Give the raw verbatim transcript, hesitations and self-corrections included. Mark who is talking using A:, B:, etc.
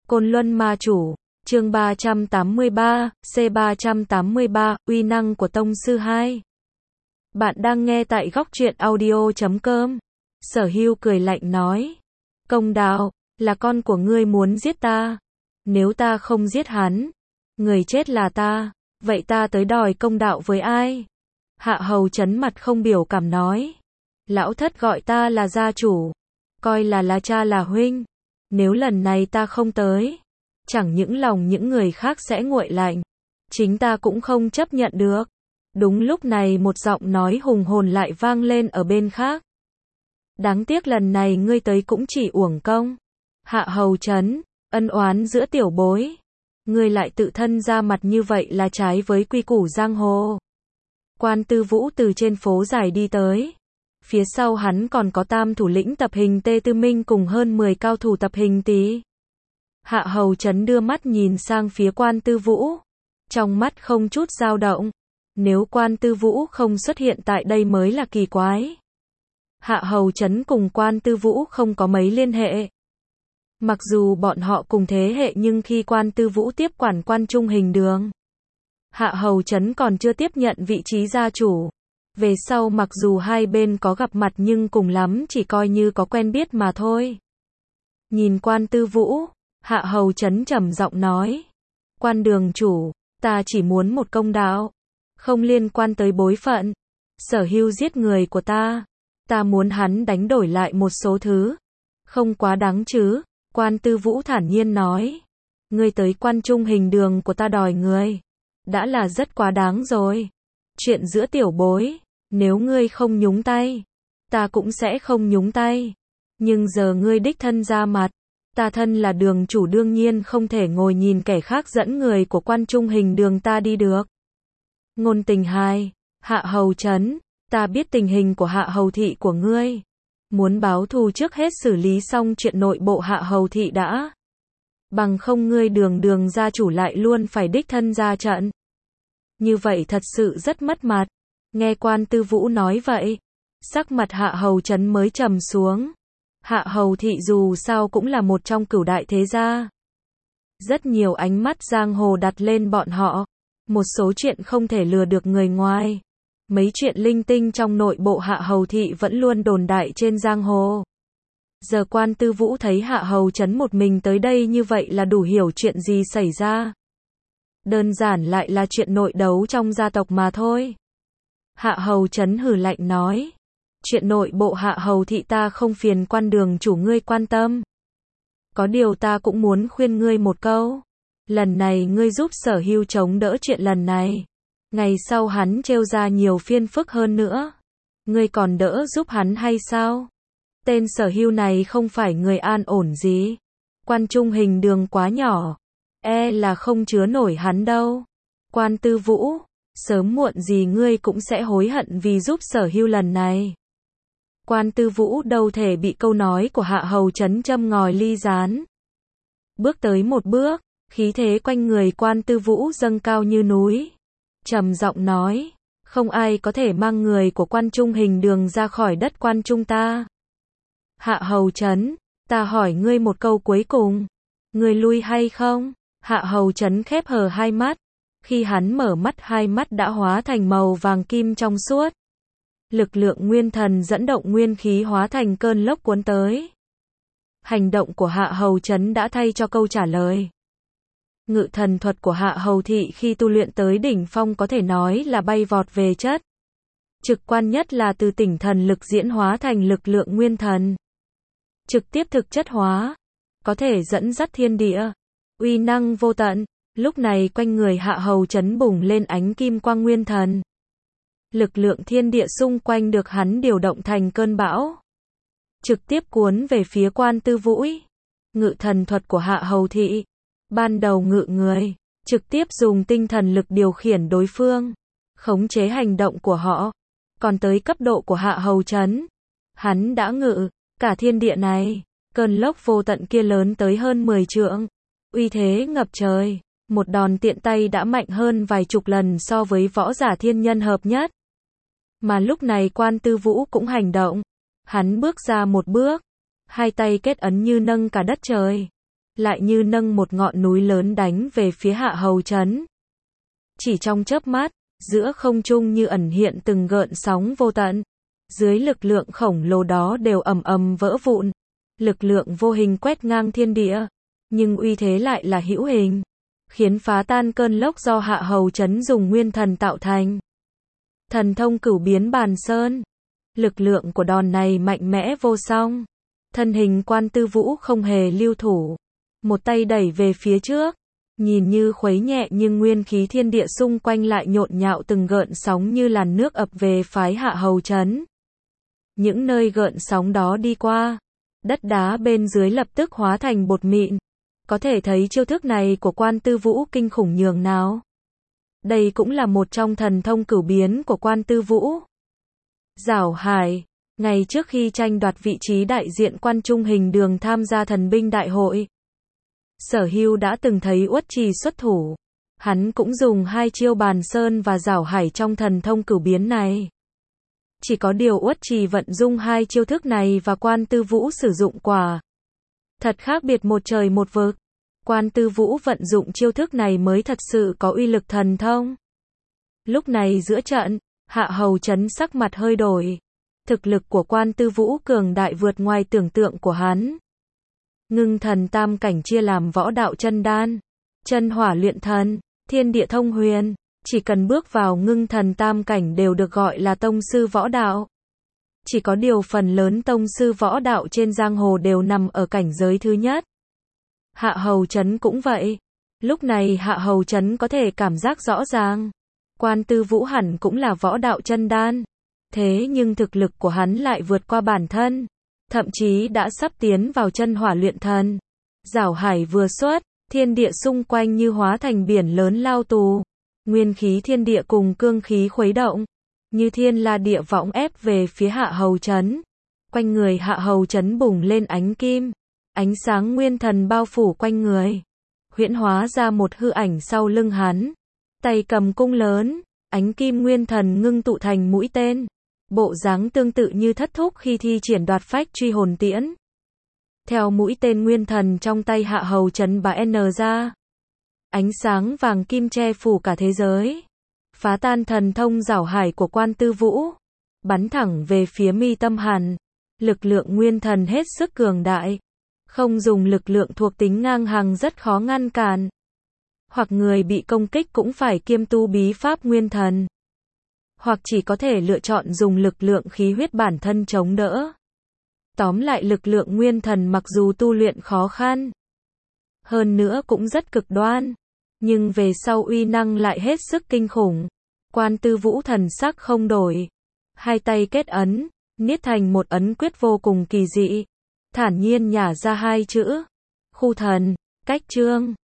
A: Côn Luân Ma Chủ, chương ba trăm tám mươi ba, C ba trăm tám mươi ba, uy năng của Tông Sư hai. Bạn đang nghe tại góc truyện audio chấm com. Sở Hưu cười lạnh nói. Công đạo, là con của ngươi muốn giết ta. Nếu ta không giết hắn, người chết là ta, vậy ta tới đòi công đạo với ai? Hạ Hầu Chấn mặt không biểu cảm nói. Lão thất gọi ta là gia chủ, coi là là cha là huynh. Nếu lần này ta không tới, chẳng những lòng những người khác sẽ nguội lạnh, chính ta cũng không chấp nhận được. Đúng lúc này một giọng nói hùng hồn lại vang lên ở bên khác. Đáng tiếc lần này ngươi tới cũng chỉ uổng công. Hạ Hầu Chấn, ân oán giữa tiểu bối, ngươi lại tự thân ra mặt như vậy là trái với quy củ giang hồ. Quan Tư Vũ từ trên phố dài đi tới. Phía sau hắn còn có tam thủ lĩnh tập hình Tê Tư Minh cùng hơn mười cao thủ tập hình Tý. Hạ Hầu Chấn đưa mắt nhìn sang phía Quan Tư Vũ, trong mắt không chút dao động. Nếu Quan Tư Vũ không xuất hiện tại đây mới là kỳ quái. Hạ Hầu Chấn cùng Quan Tư Vũ không có mấy liên hệ. Mặc dù bọn họ cùng thế hệ nhưng khi Quan Tư Vũ tiếp quản Quan Trung Hình Đường, Hạ Hầu Chấn còn chưa tiếp nhận vị trí gia chủ. Về sau mặc dù hai bên có gặp mặt nhưng cùng lắm chỉ coi như có quen biết mà thôi. Nhìn Quan Tư Vũ, Hạ Hầu Chấn trầm giọng nói. Quan đường chủ, ta chỉ muốn một công đạo, không liên quan tới bối phận. Sở Hưu giết người của ta, ta muốn hắn đánh đổi lại một số thứ. Không quá đáng chứ? Quan Tư Vũ thản nhiên nói. Ngươi tới Quan Trung Hình Đường của ta đòi người, đã là rất quá đáng rồi. Chuyện giữa tiểu bối, nếu ngươi không nhúng tay, ta cũng sẽ không nhúng tay. Nhưng giờ ngươi đích thân ra mặt, ta thân là đường chủ đương nhiên không thể ngồi nhìn kẻ khác dẫn người của Quan Trung Hình Đường ta đi được. Ngôn tình hai, Hạ Hầu Chấn, ta biết tình hình của Hạ Hầu Thị của ngươi. Muốn báo thù trước hết xử lý xong chuyện nội bộ Hạ Hầu Thị đã. Bằng không ngươi đường đường gia chủ lại luôn phải đích thân ra trận. Như vậy thật sự rất mất mặt. Nghe Quan Tư Vũ nói vậy, sắc mặt Hạ Hầu Chấn mới trầm xuống. Hạ Hầu Thị dù sao cũng là một trong cửu đại thế gia. Rất nhiều ánh mắt giang hồ đặt lên bọn họ. Một số chuyện không thể lừa được người ngoài. Mấy chuyện linh tinh trong nội bộ Hạ Hầu Thị vẫn luôn đồn đại trên giang hồ. Giờ Quan Tư Vũ thấy Hạ Hầu Chấn một mình tới đây như vậy là đủ hiểu chuyện gì xảy ra. Đơn giản lại là chuyện nội đấu trong gia tộc mà thôi. Hạ Hầu Chấn hừ lạnh nói. Chuyện nội bộ Hạ Hầu Thị ta không phiền Quan đường chủ ngươi quan tâm. Có điều ta cũng muốn khuyên ngươi một câu. Lần này ngươi giúp Sở Hưu chống đỡ chuyện lần này. Ngày sau hắn trêu ra nhiều phiền phức hơn nữa. Ngươi còn đỡ giúp hắn hay sao? Tên Sở Hưu này không phải người an ổn gì. Quan Trung Hình Đường quá nhỏ, e là không chứa nổi hắn đâu. Quan Tư Vũ, sớm muộn gì ngươi cũng sẽ hối hận vì giúp Sở Hưu lần này. Quan Tư Vũ đâu thể bị câu nói của Hạ Hầu Chấn châm ngòi ly gián. Bước tới một bước, khí thế quanh người Quan Tư Vũ dâng cao như núi. Trầm giọng nói, không ai có thể mang người của Quan Trung Hình Đường ra khỏi đất Quan Trung ta. Hạ Hầu Chấn, ta hỏi ngươi một câu cuối cùng, ngươi lui hay không? Hạ Hầu Chấn khép hờ hai mắt, khi hắn mở mắt hai mắt đã hóa thành màu vàng kim trong suốt. Lực lượng nguyên thần dẫn động nguyên khí hóa thành cơn lốc cuốn tới. Hành động của Hạ Hầu Chấn đã thay cho câu trả lời. Ngự thần thuật của Hạ Hầu Thị khi tu luyện tới đỉnh phong có thể nói là bay vọt về chất. Trực quan nhất là từ tỉnh thần lực diễn hóa thành lực lượng nguyên thần. Trực tiếp thực chất hóa, có thể dẫn dắt thiên địa, uy năng vô tận. Lúc này quanh người Hạ Hầu Chấn bùng lên ánh kim quang nguyên thần. Lực lượng thiên địa xung quanh được hắn điều động thành cơn bão, trực tiếp cuốn về phía Quan Tư Vũ. Ngự thần thuật của Hạ Hầu Thị, ban đầu ngự người, trực tiếp dùng tinh thần lực điều khiển đối phương, khống chế hành động của họ. Còn tới cấp độ của Hạ Hầu Chấn, hắn đã ngự cả thiên địa này, cơn lốc vô tận kia lớn tới hơn mười trượng, uy thế ngập trời, một đòn tiện tay đã mạnh hơn vài chục lần so với võ giả thiên nhân hợp nhất. Mà lúc này Quan Tư Vũ cũng hành động, hắn bước ra một bước, hai tay kết ấn như nâng cả đất trời. lại như nâng một ngọn núi lớn đánh về phía Hạ Hầu Trấn. Chỉ trong chớp mắt, giữa không trung như ẩn hiện từng gợn sóng vô tận. Dưới lực lượng khổng lồ đó đều ầm ầm vỡ vụn. Lực lượng vô hình quét ngang thiên địa, nhưng uy thế lại là hữu hình, khiến phá tan cơn lốc do Hạ Hầu Trấn dùng nguyên thần tạo thành. Thần thông cửu biến bàn sơn. Lực lượng của đòn này mạnh mẽ vô song. Thân hình Quan Tư Vũ không hề lưu thủ, một tay đẩy về phía trước, nhìn như khuấy nhẹ nhưng nguyên khí thiên địa xung quanh lại nhộn nhạo từng gợn sóng như làn nước ập về phái Hạ Hầu Trấn. Những nơi gợn sóng đó đi qua, đất đá bên dưới lập tức hóa thành bột mịn. Có thể thấy chiêu thức này của Quan Tư Vũ kinh khủng nhường nào. Đây cũng là một trong thần thông cửu biến của Quan Tư Vũ. Giảo Hải. Ngày trước khi tranh đoạt vị trí đại diện Quan Trung Hình Đường tham gia thần binh đại hội, Sở Hưu đã từng thấy Uất Trì xuất thủ. Hắn cũng dùng hai chiêu bàn sơn và giảo hải trong thần thông cửu biến này. Chỉ có điều Uất Trì vận dụng hai chiêu thức này và Quan Tư Vũ sử dụng quả thật khác biệt một trời một vực. Quan Tư Vũ vận dụng chiêu thức này mới thật sự có uy lực thần thông. Lúc này giữa trận, Hạ Hầu Trấn sắc mặt hơi đổi. Thực lực của Quan Tư Vũ cường đại vượt ngoài tưởng tượng của hắn. Ngưng thần tam cảnh chia làm võ đạo chân đan, chân hỏa luyện thần, thiên địa thông huyền. Chỉ cần bước vào ngưng thần tam cảnh đều được gọi là tông sư võ đạo. Chỉ có điều phần lớn tông sư võ đạo trên giang hồ đều nằm ở cảnh giới thứ nhất. Hạ Hầu Trấn cũng vậy. Lúc này Hạ Hầu Trấn có thể cảm giác rõ ràng. Quan Tư Vũ hẳn cũng là võ đạo chân đan. Thế nhưng thực lực của hắn lại vượt qua bản thân. Thậm chí đã sắp tiến vào chân hỏa luyện thần. Giảo hải vừa xuất, thiên địa xung quanh như hóa thành biển lớn lao tù. Nguyên khí thiên địa cùng cương khí khuấy động. Như thiên la địa võng ép về phía Hạ Hầu Trấn. Quanh người Hạ Hầu Trấn bùng lên ánh kim. Ánh sáng nguyên thần bao phủ quanh người. Huyễn hóa ra một hư ảnh sau lưng hắn. Tay cầm cung lớn. Ánh kim nguyên thần ngưng tụ thành mũi tên. Bộ dáng tương tự như Thất Thúc khi thi triển đoạt phách truy hồn tiễn. Theo mũi tên nguyên thần trong tay Hạ Hầu Trấn bắn ra. Ánh sáng vàng kim che phủ cả thế giới. Phá tan thần thông giảo hải của Quan Tư Vũ. Bắn thẳng về phía mi tâm hắn. Lực lượng nguyên thần hết sức cường đại. Không dùng lực lượng thuộc tính ngang hàng rất khó ngăn cản. Hoặc người bị công kích cũng phải kiêm tu bí pháp nguyên thần. Hoặc chỉ có thể lựa chọn dùng lực lượng khí huyết bản thân chống đỡ. Tóm lại lực lượng nguyên thần mặc dù tu luyện khó khăn, hơn nữa cũng rất cực đoan, nhưng về sau uy năng lại hết sức kinh khủng. Quan Tư Vũ thần sắc không đổi. Hai tay kết ấn, niết thành một ấn quyết vô cùng kỳ dị. Thản nhiên nhả ra hai chữ. Khu thần, cách chương.